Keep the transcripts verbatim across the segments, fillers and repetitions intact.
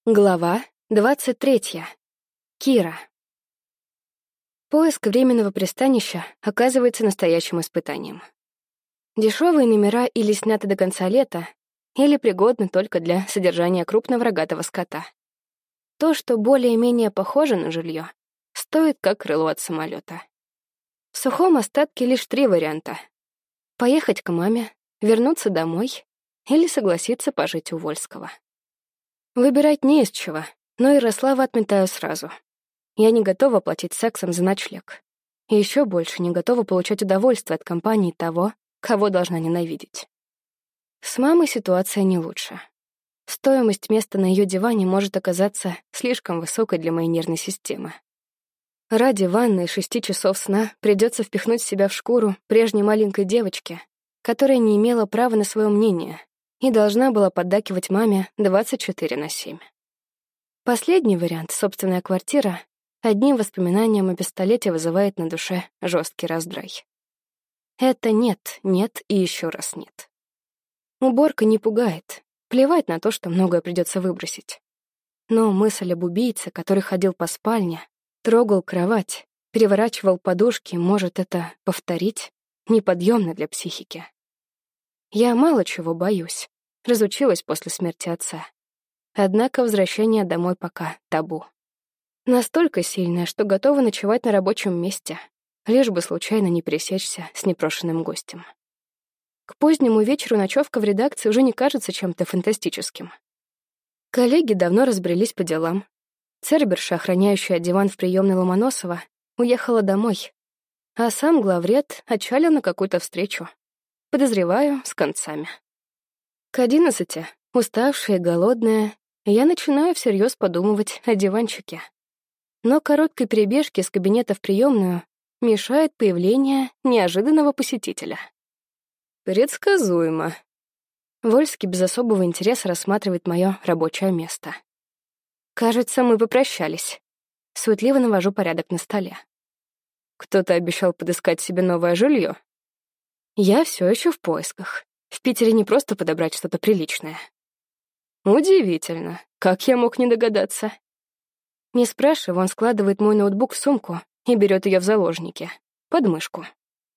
Глава двадцать третья. Кира. Поиск временного пристанища оказывается настоящим испытанием. Дешевые номера или сняты до конца лета, или пригодны только для содержания крупного рогатого скота. То, что более-менее похоже на жилье, стоит как крыло от самолета. В сухом остатке лишь три варианта: поехать к маме, вернуться домой или согласиться пожить у Вольского. Выбирать не из чего, но Ярослава отметаю сразу. Я не готова платить сексом за ночлег. И еще больше не готова получать удовольствие от компании того, кого должна ненавидеть. С мамой ситуация не лучше. Стоимость места на ее диване может оказаться слишком высокой для моей нервной системы. Ради ванны и шести часов сна придется впихнуть себя в шкуру прежней маленькой девочки, которая не имела права на свое мнение и должна была поддакивать маме двадцать четыре на семь. Последний вариант, собственная квартира, одним воспоминанием о пистолете вызывает на душе жесткий раздрай. Это нет, нет и еще раз нет. Уборка не пугает, плевать на то, что многое придется выбросить. Но мысль об убийце, который ходил по спальне, трогал кровать, переворачивал подушки, может это повторить, неподъемно для психики. Я мало чего боюсь, разучилась после смерти отца. Однако возвращение домой пока табу. Настолько сильное, что готова ночевать на рабочем месте, лишь бы случайно не пересечься с непрошенным гостем. К позднему вечеру ночевка в редакции уже не кажется чем-то фантастическим. Коллеги давно разбрелись по делам. Церберша, охраняющая диван в приемной Ломоносова, уехала домой, а сам главред отчалил на какую-то встречу. Подозреваю, с концами. К одиннадцати, уставшая и голодная, я начинаю всерьез подумывать о диванчике. Но короткой перебежке с кабинета в приемную мешает появление неожиданного посетителя. Предсказуемо. Вольский без особого интереса рассматривает мое рабочее место. Кажется, мы попрощались. Суетливо навожу порядок на столе. Кто-то обещал подыскать себе новое жилье. Я все еще в поисках. В Питере не просто подобрать что-то приличное. Удивительно. Как я мог не догадаться? Не спрашивая, он складывает мой ноутбук в сумку и берет ее в заложники, под мышку.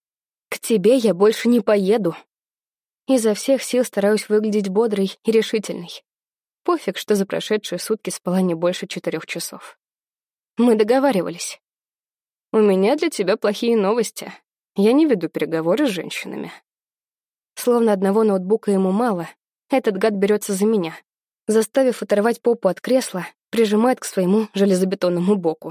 К тебе я больше не поеду. Изо всех сил стараюсь выглядеть бодрой и решительной. Пофиг, что за прошедшие сутки спала не больше четырех часов. Мы договаривались. У меня для тебя плохие новости. Я не веду переговоры с женщинами. Словно одного ноутбука ему мало, этот гад берется за меня. Заставив оторвать попу от кресла, прижимает к своему железобетонному боку.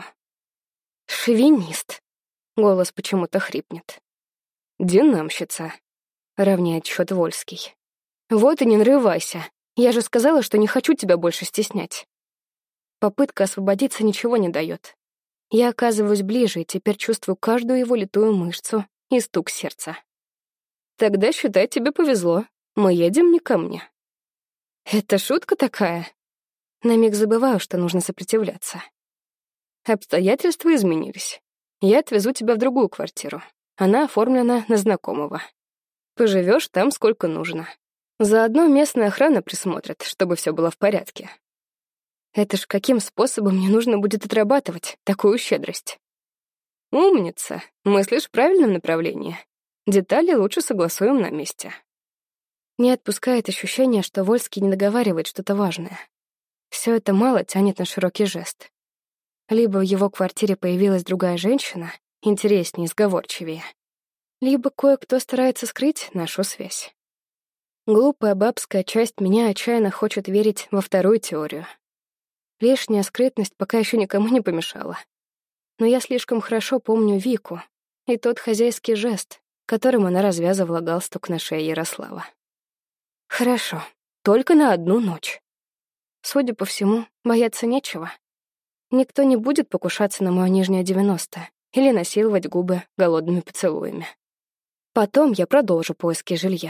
«Шовинист!» — голос почему-то хрипнет. «Динамщица!» — равняет счет Вольский. «Вот и не нарывайся. Я же сказала, что не хочу тебя больше стеснять». Попытка освободиться ничего не дает. Я оказываюсь ближе и теперь чувствую каждую его литую мышцу и стук сердца. «Тогда, считай, тебе повезло. Мы едем не ко мне». «Это шутка такая?» На миг забываю, что нужно сопротивляться. «Обстоятельства изменились. Я отвезу тебя в другую квартиру. Она оформлена на знакомого. Поживешь там сколько нужно. Заодно местная охрана присмотрит, чтобы все было в порядке». Это ж каким способом мне нужно будет отрабатывать такую щедрость? «Умница. Мыслишь в правильном направлении. Детали лучше согласуем на месте». Не отпускает ощущение, что Вольский не договаривает что-то важное. Все это мало тянет на широкий жест. Либо в его квартире появилась другая женщина, интереснее и сговорчивее, либо кое-кто старается скрыть нашу связь. Глупая бабская часть меня отчаянно хочет верить во вторую теорию. Лишняя скрытность пока еще никому не помешала. Но я слишком хорошо помню Вику и тот хозяйский жест, которым она развязывала галстук на шее Ярослава. Хорошо, только на одну ночь. Судя по всему, бояться нечего. Никто не будет покушаться на мое нижнее девяносто или насиловать губы голодными поцелуями. Потом я продолжу поиски жилья.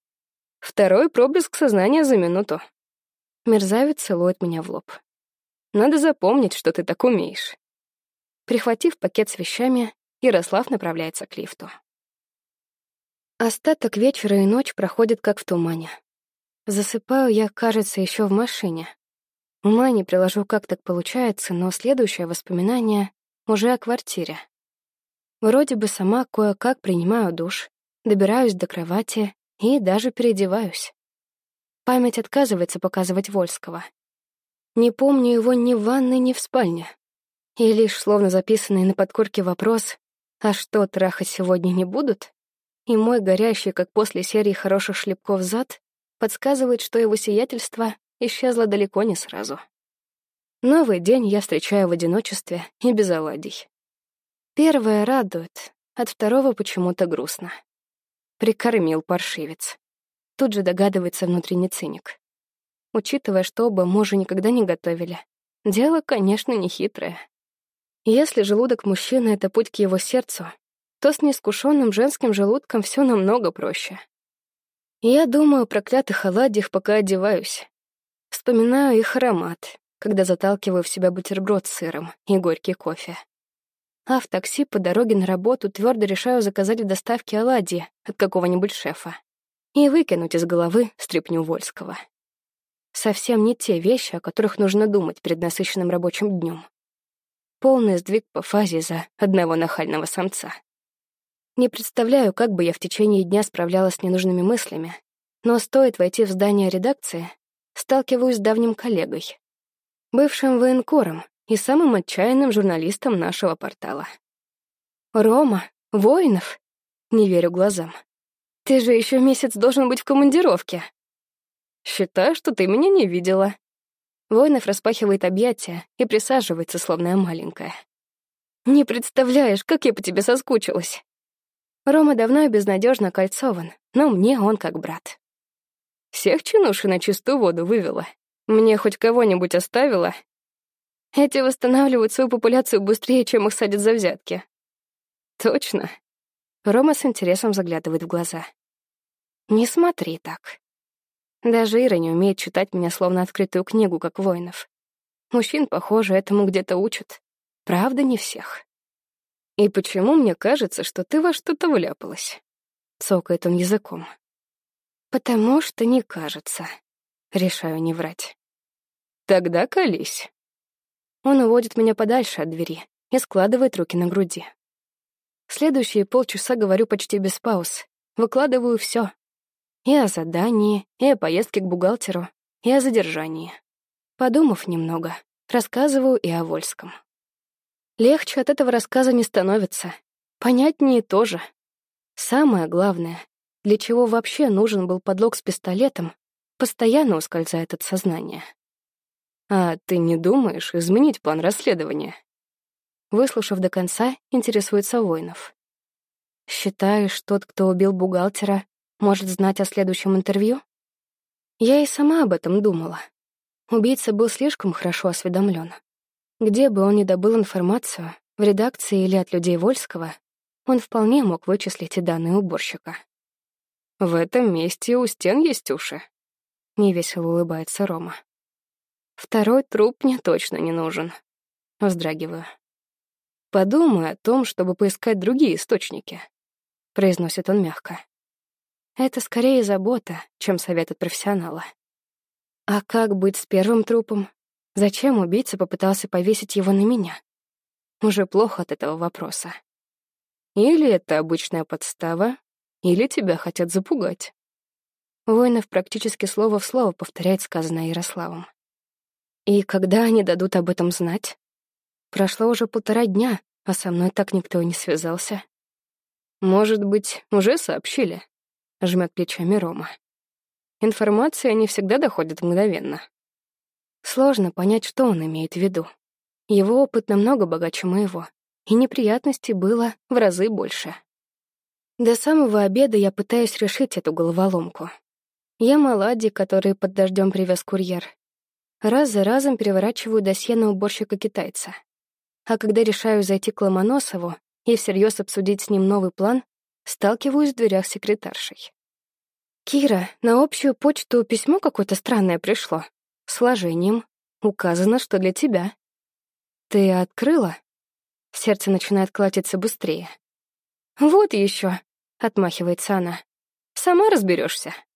Второй проблеск сознания за минуту. Мерзавец целует меня в лоб. Надо запомнить, что ты так умеешь. Прихватив пакет с вещами, Ярослав направляется к лифту. Остаток вечера и ночь проходит как в тумане. Засыпаю я, кажется, еще в машине. Ума не приложу, как так получается, но следующее воспоминание уже о квартире. Вроде бы сама кое-как принимаю душ, добираюсь до кровати и даже переодеваюсь. Память отказывается показывать Вольского. Не помню его ни в ванной, ни в спальне. И лишь словно записанный на подкорке вопрос «А что, трахать сегодня не будут?» и мой горящий, как после серии хороших шлепков зад, подсказывает, что его сиятельство исчезло далеко не сразу. Новый день я встречаю в одиночестве и без оладий. Первое радует, от второго почему-то грустно. Прикормил паршивец. Тут же догадывается внутренний циник. Учитывая, что оба мужа никогда не готовили, дело, конечно, нехитрое. Если желудок мужчины — это путь к его сердцу, то с неискушенным женским желудком все намного проще. Я думаю о проклятых оладьях, пока одеваюсь. Вспоминаю их аромат, когда заталкиваю в себя бутерброд с сыром и горький кофе. А в такси по дороге на работу твердо решаю заказать в доставке оладьи от какого-нибудь шефа и выкинуть из головы стряпню Вольского. Совсем не те вещи, о которых нужно думать перед насыщенным рабочим днем. Полный сдвиг по фазе за одного нахального самца. Не представляю, как бы я в течение дня справлялась с ненужными мыслями, но стоит войти в здание редакции, сталкиваюсь с давним коллегой, бывшим военкором и самым отчаянным журналистом нашего портала. «Рома, Воинов?» Не верю глазам. «Ты же еще месяц должен быть в командировке». «Считаю, что ты меня не видела». Воинов распахивает объятия и присаживается, словно я маленькая. «Не представляешь, как я по тебе соскучилась». Рома давно и безнадежно кольцован, но мне он как брат. Всех чинуши на чистую воду вывела. Мне хоть кого-нибудь оставила. Эти восстанавливают свою популяцию быстрее, чем их садят за взятки. Точно. Рома с интересом заглядывает в глаза. Не смотри так. Даже Ира не умеет читать меня словно открытую книгу, как Воинов. Мужчин, похоже, этому где-то учат. Правда, не всех. «И почему мне кажется, что ты во что-то вляпалась?» — цокает он языком. «Потому что не кажется». Решаю не врать. «Тогда колись». Он уводит меня подальше от двери и складывает руки на груди. Следующие полчаса говорю почти без пауз, выкладываю все. И о задании, и о поездке к бухгалтеру, и о задержании. Подумав немного, рассказываю и о Вольском. Легче от этого рассказа не становится. Понятнее тоже. Самое главное, для чего вообще нужен был подлог с пистолетом, постоянно ускользает от сознания. «А ты не думаешь изменить план расследования?» Выслушав до конца, интересуется Воинов. «Считаешь, тот, кто убил бухгалтера, может знать о следующем интервью?» Я и сама об этом думала. Убийца был слишком хорошо осведомлен. Где бы он ни добыл информацию, в редакции или от людей Вольского, он вполне мог вычислить и данные уборщика. «В этом месте у стен есть уши», — невесело улыбается Рома. «Второй труп мне точно не нужен», — вздрагиваю. «Подумай о том, чтобы поискать другие источники», — произносит он мягко. Это скорее забота, чем совет от профессионала. А как быть с первым трупом? Зачем убийца попытался повесить его на меня? Уже плохо от этого вопроса. Или это обычная подстава, или тебя хотят запугать. Воинов практически слово в слово повторяет сказанное Ярославом. И когда они дадут об этом знать? Прошло уже полтора дня, а со мной так никто и не связался. Может быть, уже сообщили? Жмет плечами Рома. Информация не всегда доходит мгновенно. Сложно понять, что он имеет в виду. Его опыт намного богаче моего, и неприятностей было в разы больше. До самого обеда я пытаюсь решить эту головоломку. Ем оладьи, которые под дождем привез курьер. Раз за разом переворачиваю досье на уборщика-китайца. А когда решаю зайти к Ломоносову и всерьез обсудить с ним новый план, сталкиваюсь в дверях с секретаршей. «Кира, на общую почту письмо какое-то странное пришло. С сложением. Указано, что для тебя». «Ты открыла?» Сердце начинает колотиться быстрее. «Вот еще», — отмахивается она. «Сама разберешься.